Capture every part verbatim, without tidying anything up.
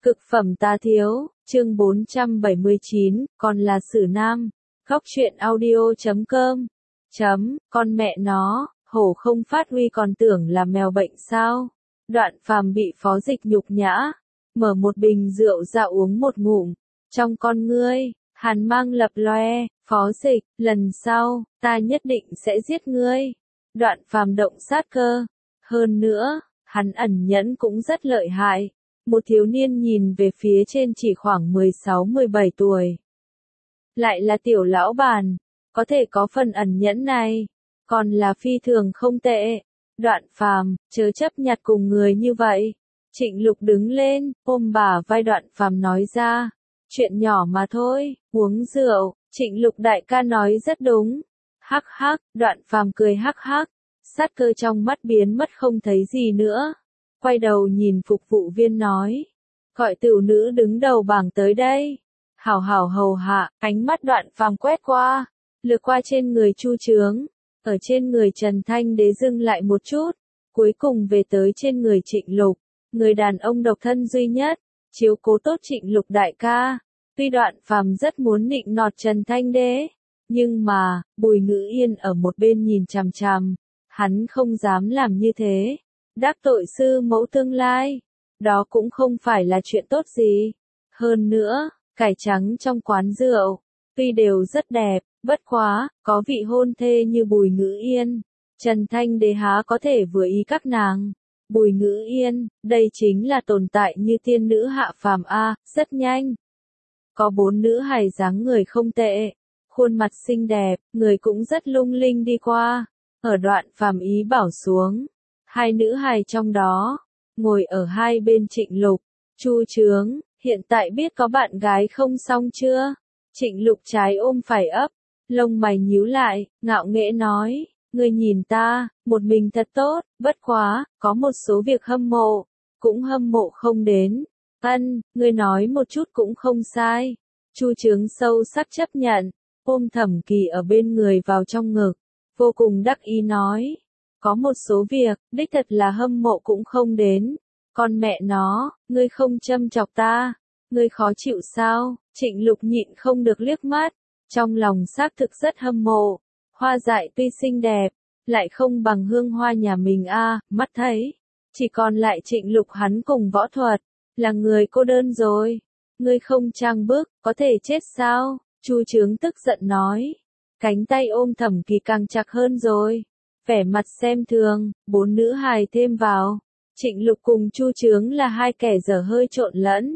Cực phẩm tá thiếu, chương bốn trăm bảy mươi chín, còn là Sử Nam. Góc truyện audio chấm com. Chấm, con mẹ nó, hổ không phát huy còn tưởng là mèo bệnh sao. Đoạn Phàm bị Phó Dịch nhục nhã, mở một bình rượu ra uống một ngụm. Trong con ngươi, hàn mang lập loe, Phó Dịch, lần sau, ta nhất định sẽ giết ngươi. Đoạn Phàm động sát cơ. Hơn nữa, hắn ẩn nhẫn cũng rất lợi hại. Một thiếu niên nhìn về phía trên chỉ khoảng mười sáu mười bảy tuổi. Lại là tiểu lão bản, có thể có phần ẩn nhẫn này, còn là phi thường không tệ. Đoạn Phàm, chớ chấp nhặt cùng người như vậy. Trịnh Lục đứng lên, ôm bả vai Đoạn Phàm nói ra, chuyện nhỏ mà thôi, uống rượu. Trịnh Lục đại ca nói rất đúng. Hắc hắc, Đoạn Phàm cười hắc hắc, sát cơ trong mắt biến mất không thấy gì nữa. Quay đầu nhìn phục vụ viên nói, gọi tiểu nữ đứng đầu bảng tới đây. Hảo hảo hầu hạ, ánh mắt Đoạn Phàm quét qua, lướt qua trên người Chu Chướng, ở trên người Trần Thanh Đế dừng lại một chút, cuối cùng về tới trên người Trịnh Lục, người đàn ông độc thân duy nhất, chiếu cố tốt Trịnh Lục đại ca. Tuy Đoạn Phàm rất muốn nịnh nọt Trần Thanh Đế, nhưng mà, Bùi Ngữ Yên ở một bên nhìn chằm chằm, hắn không dám làm như thế. Đắc tội sư mẫu tương lai, đó cũng không phải là chuyện tốt gì. Hơn nữa, cải trắng trong quán rượu, tuy đều rất đẹp, bất quá, có vị hôn thê như Bùi Ngữ Yên, Trần Thanh Đế há có thể vừa ý các nàng. Bùi Ngữ Yên, đây chính là tồn tại như tiên nữ hạ phàm a, rất nhanh. Có bốn nữ hài dáng người không tệ, khuôn mặt xinh đẹp, người cũng rất lung linh đi qua, ở Đoạn Phàm ý bảo xuống. Hai nữ hài trong đó, ngồi ở hai bên Trịnh Lục, Chu Chướng, hiện tại biết có bạn gái không xong chưa? Trịnh Lục trái ôm phải ấp, lông mày nhíu lại, ngạo nghễ nói, ngươi nhìn ta, một mình thật tốt, bất quá, có một số việc hâm mộ, cũng hâm mộ không đến. Ân, ngươi nói một chút cũng không sai. Chu Chướng sâu sắc chấp nhận, ôm Thẩm Kỳ ở bên người vào trong ngực, vô cùng đắc ý nói. Có một số việc, đích thật là hâm mộ cũng không đến. Con mẹ nó, ngươi không châm chọc ta, ngươi khó chịu sao? Trịnh Lục nhịn không được liếc mắt, trong lòng xác thực rất hâm mộ. Hoa dại tuy xinh đẹp, lại không bằng hương hoa nhà mình a, à, mắt thấy. Chỉ còn lại Trịnh Lục hắn cùng võ thuật, là người cô đơn rồi. Ngươi không trang bức, có thể chết sao? Chu Chướng tức giận nói. Cánh tay ôm Thẩm Kỳ càng chặt hơn rồi. Vẻ mặt xem thường, bốn nữ hài thêm vào. Trịnh Lục cùng Chu Chướng là hai kẻ dở hơi trộn lẫn.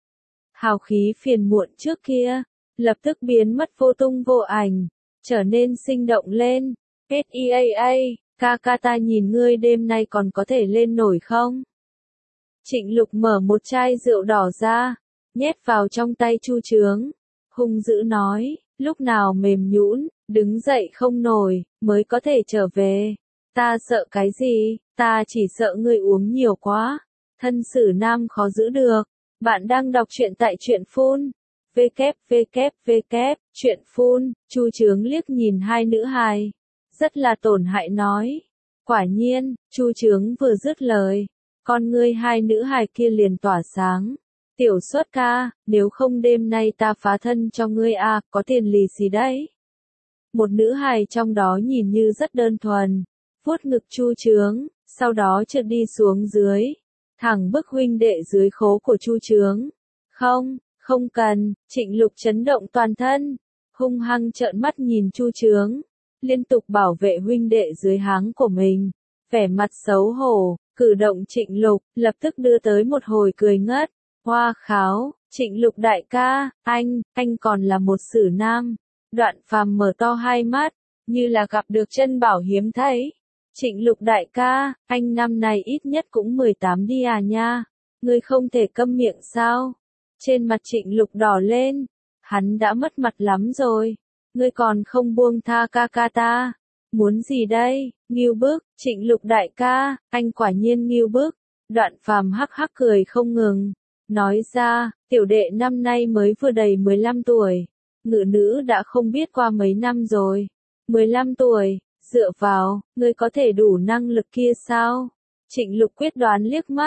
Hào khí phiền muộn trước kia, lập tức biến mất vô tung vô ảnh, trở nên sinh động lên. ét e a a, ca ca ta nhìn ngươi đêm nay còn có thể lên nổi không? Trịnh Lục mở một chai rượu đỏ ra, nhét vào trong tay Chu Chướng, hung dữ nói, lúc nào mềm nhũn, đứng dậy không nổi, mới có thể trở về. Ta sợ cái gì, ta chỉ sợ ngươi uống nhiều quá. Thân Sử Nam khó giữ được. Bạn đang đọc truyện tại truyện phun. www, truyện phun, Chu Chướng liếc nhìn hai nữ hài. Rất là tổn hại nói. Quả nhiên, Chu Chướng vừa dứt lời. Con ngươi hai nữ hài kia liền tỏa sáng. Tiểu Xuất ca, nếu không đêm nay ta phá thân cho ngươi a, à, có tiền lì xì đấy. Một nữ hài trong đó nhìn như rất đơn thuần, vuốt ngực Chu Chướng, sau đó trượt đi xuống dưới, thẳng bức huynh đệ dưới khố của Chu Chướng. Không, không cần. Trịnh Lục chấn động toàn thân, hung hăng trợn mắt nhìn Chu Chướng, liên tục bảo vệ huynh đệ dưới háng của mình, vẻ mặt xấu hổ. Cử động Trịnh Lục lập tức đưa tới một hồi cười ngất. Hoa kháo, Trịnh Lục đại ca, anh, anh còn là một Sử Nam. Đoạn Phàm mở to hai mắt, như là gặp được chân bảo hiếm thấy. Trịnh Lục đại ca, anh năm nay ít nhất cũng mười tám đi à nha. Ngươi không thể câm miệng sao? Trên mặt Trịnh Lục đỏ lên, hắn đã mất mặt lắm rồi. Ngươi còn không buông tha ca ca ta. Muốn gì đây? Ngưu bức. Trịnh Lục đại ca, anh quả nhiên ngưu bức. Đoạn Phàm hắc hắc cười không ngừng, nói ra, tiểu đệ năm nay mới vừa đầy mười lăm tuổi. Ngự nữ đã không biết qua mấy năm rồi. mười lăm tuổi, dựa vào, ngươi có thể đủ năng lực kia sao? Trịnh Lục quyết đoán liếc mắt,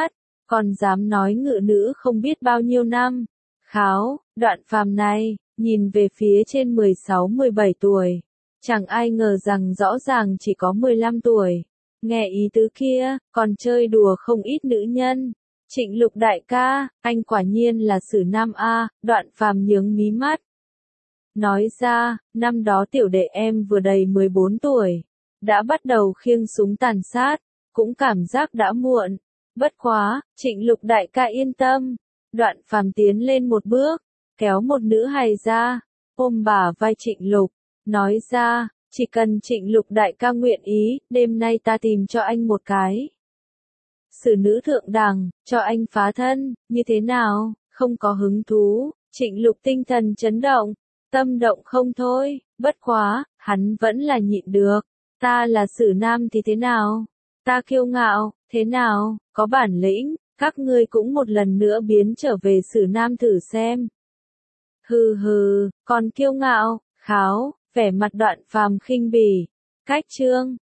còn dám nói ngự nữ không biết bao nhiêu năm. Kháo, Đoạn Phàm này, nhìn về phía trên mười sáu mười bảy tuổi. Chẳng ai ngờ rằng rõ ràng chỉ có mười lăm tuổi. Nghe ý tứ kia, còn chơi đùa không ít nữ nhân. Trịnh Lục đại ca, anh quả nhiên là Sử Nam a, Đoạn Phàm nhướng mí mắt. Nói ra, năm đó tiểu đệ em vừa đầy mười bốn tuổi. Đã bắt đầu khiêng súng tàn sát, cũng cảm giác đã muộn. Bất quá, Trịnh Lục đại ca yên tâm. Đoạn Phàm tiến lên một bước, kéo một nữ hài ra, ôm bả vai Trịnh Lục, nói ra, chỉ cần Trịnh Lục đại ca nguyện ý, đêm nay ta tìm cho anh một cái xử nữ thượng đẳng, cho anh phá thân, như thế nào, không có hứng thú. Trịnh Lục tinh thần chấn động, tâm động không thôi, bất quá, hắn vẫn là nhịn được. Ta là Sử Nam thì thế nào? Ta kiêu ngạo, thế nào, có bản lĩnh, các ngươi cũng một lần nữa biến trở về Sử Nam thử xem. Hừ hừ, còn kiêu ngạo, Kháo, vẻ mặt Đoạn Phàm khinh bỉ. Cách chương